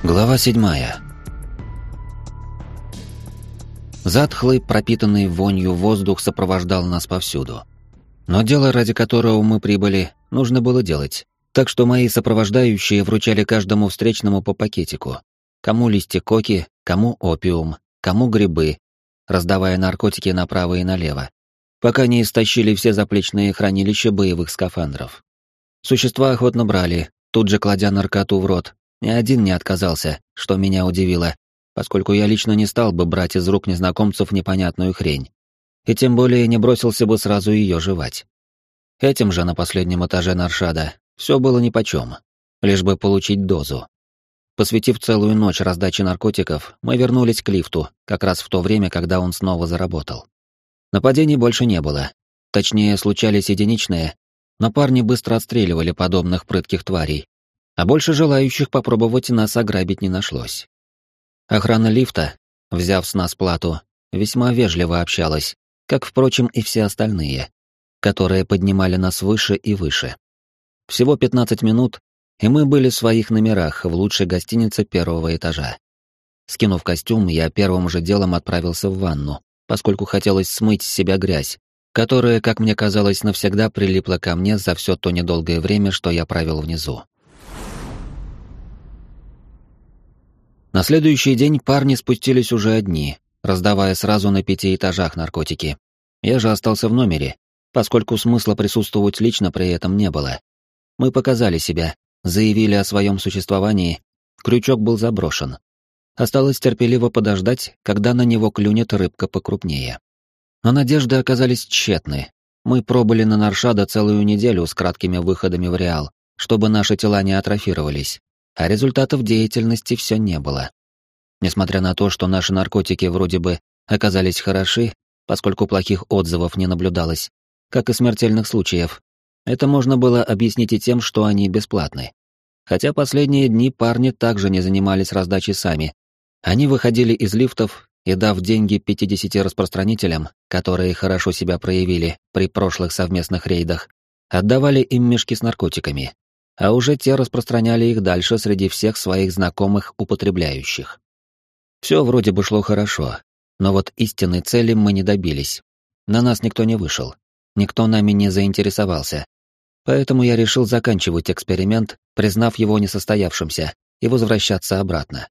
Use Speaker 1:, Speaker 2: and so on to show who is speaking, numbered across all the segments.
Speaker 1: Глава 7. Затхлый, пропитанный вонью воздух сопровождал нас повсюду. Но дело, ради которого мы прибыли, нужно было делать. Так что мои сопровождающие вручали каждому встречному по пакетику. Кому листья коки, кому опиум, кому грибы, раздавая наркотики направо и налево, пока не истощили все заплечные хранилища боевых скафандров. Существа охотно брали, тут же кладя наркоту в рот. Ни один не отказался, что меня удивило, поскольку я лично не стал бы брать из рук незнакомцев непонятную хрень. И тем более не бросился бы сразу ее жевать. Этим же на последнем этаже Наршада все было нипочем, лишь бы получить дозу. Посвятив целую ночь раздаче наркотиков, мы вернулись к лифту, как раз в то время, когда он снова заработал. Нападений больше не было. Точнее, случались единичные, но парни быстро отстреливали подобных прытких тварей, а больше желающих попробовать нас ограбить не нашлось. Охрана лифта, взяв с нас плату, весьма вежливо общалась, как, впрочем, и все остальные, которые поднимали нас выше и выше. Всего 15 минут, и мы были в своих номерах в лучшей гостинице первого этажа. Скинув костюм, я первым же делом отправился в ванну, поскольку хотелось смыть с себя грязь, которая, как мне казалось, навсегда прилипла ко мне за все то недолгое время, что я провел внизу. На следующий день парни спустились уже одни, раздавая сразу на 5 этажах наркотики. Я же остался в номере, поскольку смысла присутствовать лично при этом не было. Мы показали себя, заявили о своем существовании, крючок был заброшен. Осталось терпеливо подождать, когда на него клюнет рыбка покрупнее. Но надежды оказались тщетны. Мы пробыли на Наршада целую неделю с краткими выходами в Реал, чтобы наши тела не атрофировались. А результатов деятельности все не было. Несмотря на то, что наши наркотики вроде бы оказались хороши, поскольку плохих отзывов не наблюдалось, как и смертельных случаев, это можно было объяснить и тем, что они бесплатны. Хотя последние дни парни также не занимались раздачей сами. Они выходили из лифтов и, дав деньги 50 распространителям, которые хорошо себя проявили при прошлых совместных рейдах, отдавали им мешки с наркотиками, а уже те распространяли их дальше среди всех своих знакомых употребляющих. Все вроде бы шло хорошо, но вот истинной цели мы не добились. На нас никто не вышел, никто нами не заинтересовался. Поэтому я решил заканчивать эксперимент, признав его несостоявшимся, и возвращаться обратно.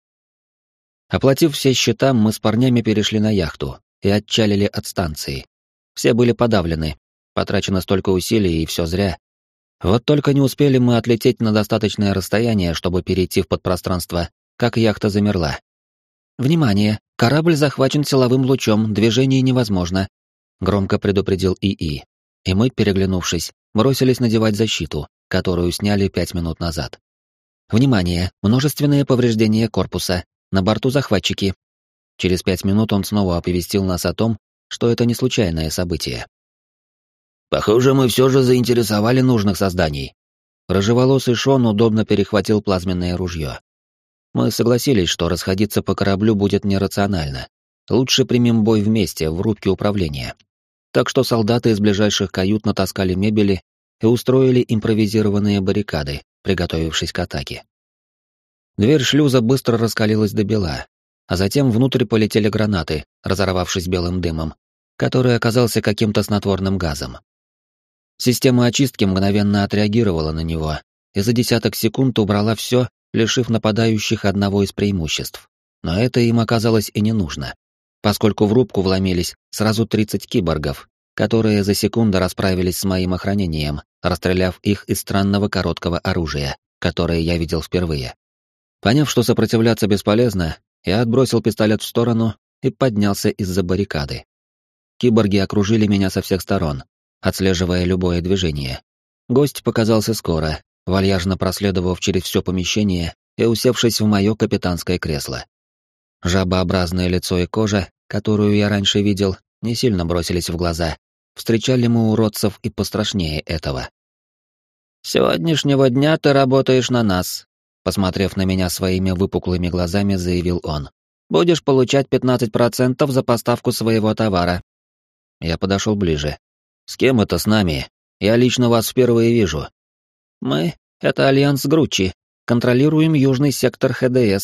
Speaker 1: Оплатив все счета, мы с парнями перешли на яхту и отчалили от станции. Все были подавлены, потрачено столько усилий, и все зря. Вот только не успели мы отлететь на достаточное расстояние, чтобы перейти в подпространство, как яхта замерла. «Внимание! Корабль захвачен силовым лучом, движение невозможно», — громко предупредил ИИ. И мы, переглянувшись, бросились надевать защиту, которую сняли 5 минут назад. «Внимание! Множественные повреждения корпуса. На борту захватчики». Через 5 минут он снова оповестил нас о том, что это не случайное событие.
Speaker 2: «Похоже, мы все же заинтересовали нужных созданий».
Speaker 1: Рыжеволосый Шон удобно перехватил плазменное ружье. Мы согласились, что расходиться по кораблю будет нерационально. Лучше примем бой вместе, в рубке управления. Так что солдаты из ближайших кают натаскали мебели и устроили импровизированные баррикады, приготовившись к атаке. Дверь шлюза быстро раскалилась до бела, а затем внутрь полетели гранаты, разорвавшись белым дымом, который оказался каким-то снотворным газом. Система очистки мгновенно отреагировала на него и за десяток секунд убрала все, лишив нападающих одного из преимуществ. Но это им оказалось и не нужно, поскольку в рубку вломились сразу 30 киборгов, которые за секунду расправились с моим охранением, расстреляв их из странного короткого оружия, которое я видел впервые. Поняв, что сопротивляться бесполезно, я отбросил пистолет в сторону и поднялся из-за баррикады. Киборги окружили меня со всех сторон, отслеживая любое движение. Гость показался скоро, вальяжно проследовав через все помещение и усевшись в мое капитанское кресло. Жабообразное лицо и кожа, которую я раньше видел, не сильно бросились в глаза. Встречали мы уродцев и пострашнее этого.
Speaker 2: «С сегодняшнего дня ты работаешь на нас», —
Speaker 1: посмотрев на меня своими выпуклыми глазами, заявил он.
Speaker 2: «Будешь получать 15% за поставку своего товара».
Speaker 1: Я подошел ближе. «С кем это с нами? Я лично вас впервые вижу».
Speaker 2: «Мы — это Альянс Гручи, контролируем южный сектор ХДС»,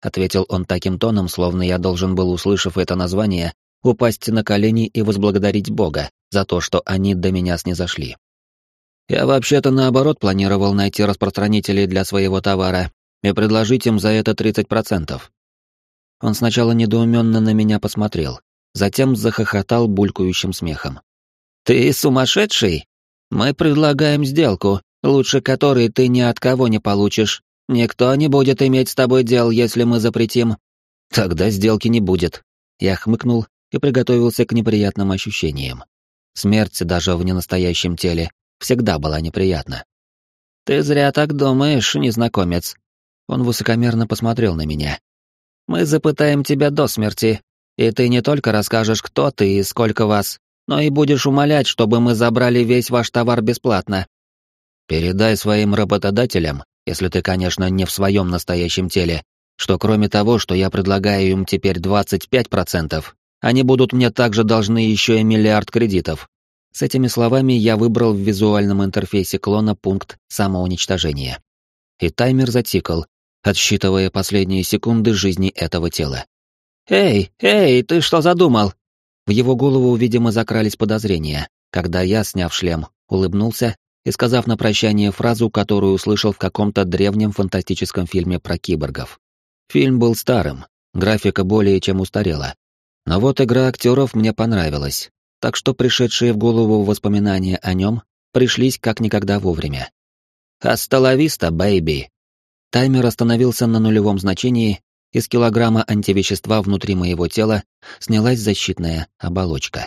Speaker 1: — ответил он таким тоном, словно я должен был, услышав это название, упасть на колени и возблагодарить Бога за то, что они до меня снизошли. «Я вообще-то наоборот планировал найти распространителей для своего товара и предложить им за это 30%. Он сначала недоуменно на меня посмотрел, затем захохотал булькающим смехом. «Ты сумасшедший? Мы предлагаем сделку, лучше которой ты ни от кого не получишь. Никто не будет иметь с тобой дел, если мы запретим». «Тогда сделки не будет». Я хмыкнул и приготовился к неприятным ощущениям. Смерть даже в ненастоящем теле всегда была неприятна. «Ты зря так думаешь, незнакомец». Он высокомерно посмотрел на меня. «Мы запытаем тебя до смерти, и ты не только расскажешь, кто ты и сколько вас, но и будешь умолять, чтобы мы забрали весь ваш товар бесплатно. Передай своим работодателям, если ты, конечно, не в своем настоящем теле, что кроме того, что я предлагаю им теперь 25%, они будут мне также должны еще и миллиард кредитов». С этими словами я выбрал в визуальном интерфейсе клона пункт самоуничтожения. И таймер затикал, отсчитывая последние секунды жизни этого тела. «Эй, ты что задумал?» В его голову, видимо, закрались подозрения, когда я, сняв шлем, улыбнулся и, сказав на прощание фразу, которую услышал в каком-то древнем фантастическом фильме про киборгов. Фильм был старым, графика более чем устарела. Но вот игра актеров мне понравилась, так что пришедшие в голову воспоминания о нем пришлись как никогда вовремя. «Hasta la vista, baby!» Таймер остановился на нулевом значении, из килограмма антивещества внутри моего тела снялась защитная оболочка.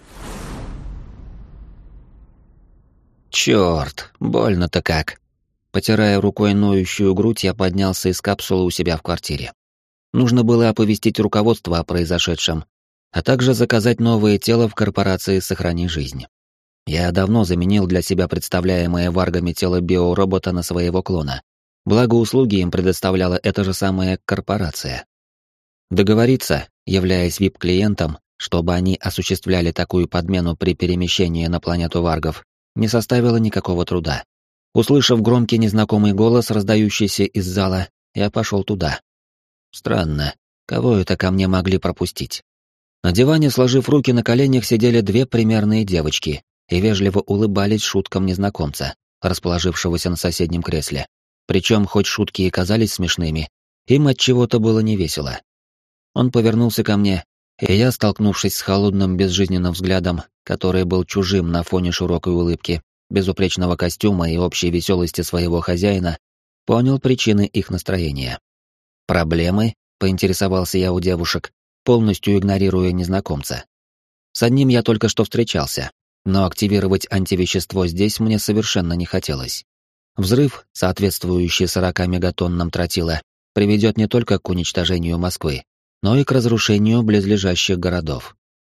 Speaker 1: Черт, больно-то как. Потирая рукой ноющую грудь, я поднялся из капсулы у себя в квартире. Нужно было оповестить руководство о произошедшем, а также заказать новое тело в корпорации «Сохрани жизнь». Я давно заменил для себя представляемое варгами тело биоробота на своего клона. Благо услуги им предоставляла эта же самая корпорация. Договориться, являясь VIP-клиентом, чтобы они осуществляли такую подмену при перемещении на планету варгов, не составило никакого труда. Услышав громкий незнакомый голос, раздающийся из зала, я пошел туда. Странно, кого это ко мне могли пропустить? На диване, сложив руки на коленях, сидели две примерные девочки и вежливо улыбались шуткам незнакомца, расположившегося на соседнем кресле. Причем, хоть шутки и казались смешными, им от чего-то было невесело. Он повернулся ко мне, и я, столкнувшись с холодным безжизненным взглядом, который был чужим на фоне широкой улыбки, безупречного костюма и общей веселости своего хозяина, понял причины их настроения. «Проблемы?» — поинтересовался я у девушек, полностью игнорируя незнакомца. С одним я только что встречался, но активировать антивещество здесь мне совершенно не хотелось. Взрыв, соответствующий 40 мегатоннам тротила, приведет не только к уничтожению Москвы, но и к разрушению близлежащих городов.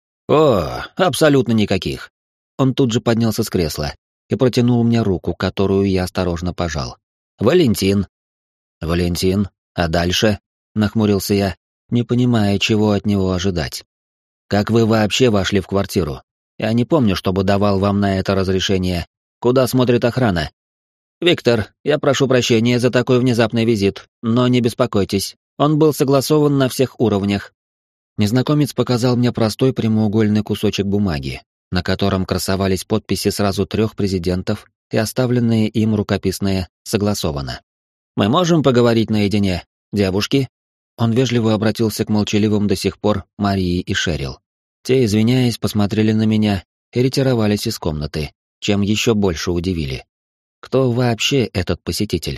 Speaker 1: «О, абсолютно никаких!» Он тут же поднялся с кресла и протянул мне руку, которую я осторожно пожал. «Валентин!» «Валентин? А дальше?» — нахмурился я, не понимая, чего от него ожидать. «Как вы вообще вошли в квартиру? Я не помню, чтобы давал вам на это разрешение. Куда смотрит охрана?» «Виктор, я прошу прощения за такой внезапный визит, но не беспокойтесь, он был согласован на всех уровнях». Незнакомец показал мне простой прямоугольный кусочек бумаги, на котором красовались подписи сразу 3 президентов и оставленные им рукописные «согласовано». «Мы можем поговорить наедине, девушки?» Он вежливо обратился к молчаливым до сих пор Марии и Шерил. Те, извиняясь, посмотрели на меня и ретировались из комнаты, чем еще больше удивили. Кто вообще этот посетитель?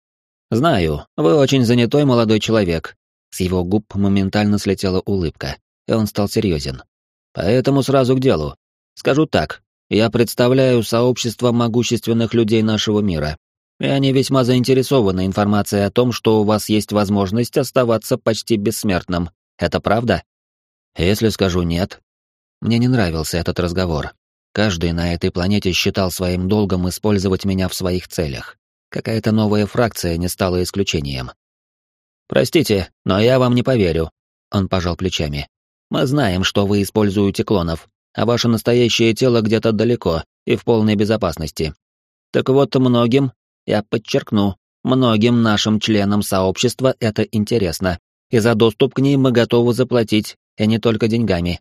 Speaker 1: «Знаю, вы очень занятой молодой человек». С его губ моментально слетела улыбка, и он стал серьезен. «Поэтому сразу к делу. Скажу так, я представляю сообщество могущественных людей нашего мира, и они весьма заинтересованы информацией о том, что у вас есть возможность оставаться почти бессмертным. Это правда?» «Если скажу нет...» Мне не нравился этот разговор. Каждый на этой планете считал своим долгом использовать меня в своих целях. Какая-то новая фракция не стала исключением. «Простите, но я вам не поверю», — он пожал плечами. «Мы знаем, что вы используете клонов, а ваше настоящее тело где-то далеко и в полной безопасности. Так вот, многим, я подчеркну, многим нашим членам сообщества это интересно, и за доступ к ней мы готовы заплатить, и не только деньгами».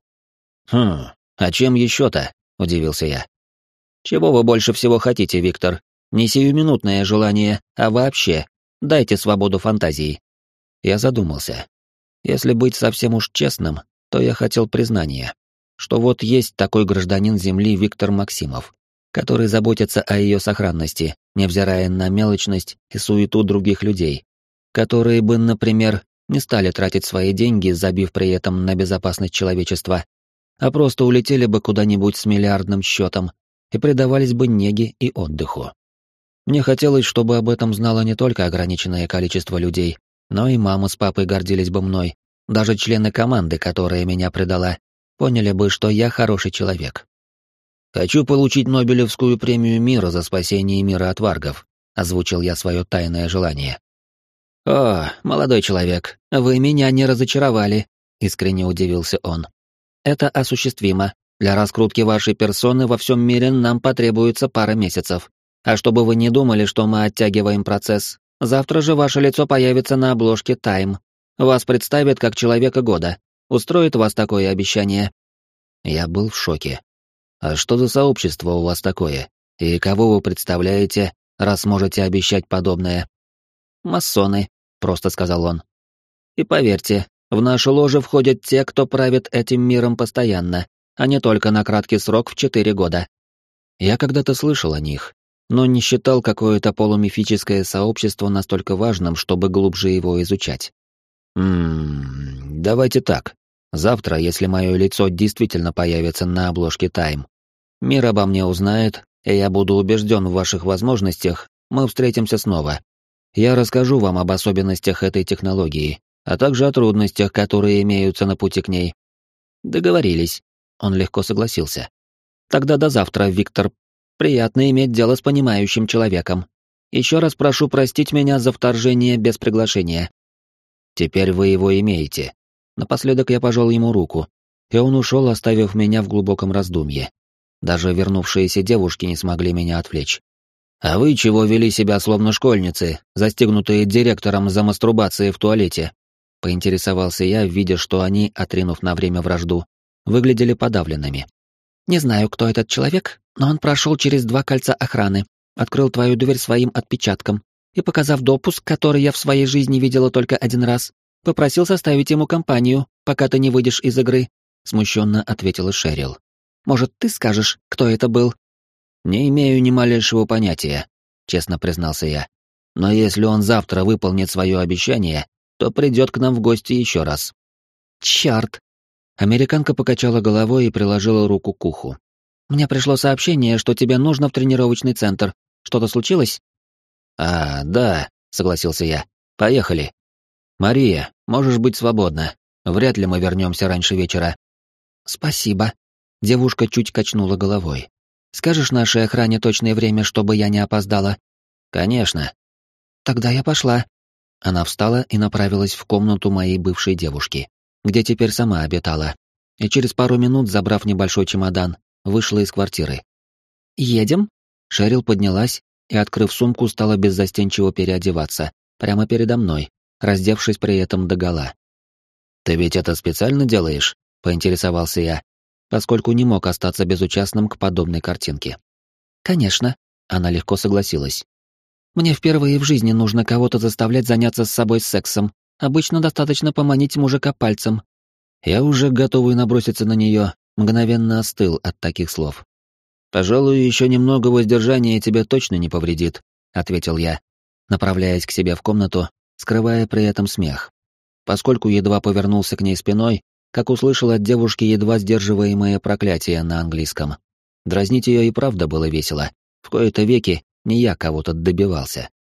Speaker 1: А чем еще-то?» — удивился я. «Чего вы больше всего хотите, Виктор? Не сиюминутное желание, а вообще. Дайте свободу фантазии». Я задумался. Если быть совсем уж честным, то я хотел признания, что вот есть такой гражданин Земли Виктор Максимов, который заботится о ее сохранности, невзирая на мелочность и суету других людей, которые бы, например, не стали тратить свои деньги, забив при этом на безопасность человечества, а просто улетели бы куда-нибудь с миллиардным счетом и предавались бы неге и отдыху. Мне хотелось, чтобы об этом знало не только ограниченное количество людей, но и мама с папой гордились бы мной, даже члены команды, которая меня предала, поняли бы, что я хороший человек. «Хочу получить Нобелевскую премию мира за спасение мира от варгов», — озвучил я свое тайное желание. «О, молодой человек, вы меня не разочаровали», — искренне удивился он. «Это осуществимо. Для раскрутки вашей персоны во всем мире нам потребуется пара месяцев. А чтобы вы не думали, что мы оттягиваем процесс, завтра же ваше лицо появится на обложке Time. Вас представят как человека года. Устроит вас такое обещание?» Я был в шоке. «А что за сообщество у вас такое? И кого вы представляете, раз можете обещать подобное?» «Масоны», — просто сказал он. «И поверьте, в нашу ложу входят те, кто правит этим миром постоянно, а не только на краткий срок в 4 года». Я когда-то слышал о них, но не считал какое-то полумифическое сообщество настолько важным, чтобы глубже его изучать. Давайте так. Завтра, если мое лицо действительно появится на обложке Time, мир обо мне узнает, и я буду убежден в ваших возможностях, мы встретимся снова. Я расскажу вам об особенностях этой технологии, а также о трудностях, которые имеются на пути к ней. Договорились. Он легко согласился. Тогда до завтра, Виктор. Приятно иметь дело с понимающим человеком. Еще раз прошу простить меня за вторжение без приглашения. Теперь вы его имеете. Напоследок я пожал ему руку, и он ушел, оставив меня в глубоком раздумье. Даже вернувшиеся девушки не смогли меня отвлечь. «А вы чего вели себя словно школьницы, застигнутые директором за мастурбацией в туалете?» — поинтересовался я, видя, что они, отринув на время вражду, выглядели подавленными. «Не знаю, кто этот человек, но он прошел через 2 кольца охраны, открыл твою дверь своим отпечатком и, показав допуск, который я в своей жизни видела только 1 раз, попросил составить ему компанию, пока ты не выйдешь из игры», — смущенно ответила Шерил. «Может, ты скажешь, кто это был?» «Не имею ни малейшего понятия», — честно признался я. «Но если он завтра выполнит свое обещание, то придет к нам в гости еще раз». «Чёрт!» Американка покачала головой и приложила руку к уху. «Мне пришло сообщение, что тебе нужно в тренировочный центр. Что-то случилось?» «А, да», — согласился я. «Поехали. Мария, можешь быть свободна. Вряд ли мы вернемся раньше вечера». «Спасибо». Девушка чуть качнула головой. «Скажешь нашей охране точное время, чтобы я не опоздала?» «Конечно». «Тогда я пошла». Она встала и направилась в комнату моей бывшей девушки, где теперь сама обитала, и через пару минут, забрав небольшой чемодан, вышла из квартиры. «Едем?» Шерил поднялась и, открыв сумку, стала беззастенчиво переодеваться, прямо передо мной, раздевшись при этом догола. «Ты ведь это специально делаешь?» — поинтересовался я, поскольку не мог остаться безучастным к подобной картинке. «Конечно», — она легко согласилась. «Мне впервые в жизни нужно кого-то заставлять заняться с собой сексом. Обычно достаточно поманить мужика пальцем». Я уже готовый наброситься на нее, мгновенно остыл от таких слов. «Пожалуй, еще немного воздержания тебе точно не повредит», — ответил я, направляясь к себе в комнату, скрывая при этом смех. Поскольку едва повернулся к ней спиной, как услышал от девушки едва сдерживаемое проклятие на английском. Дразнить ее и правда было весело. В кои-то веки не я кого-то добивался.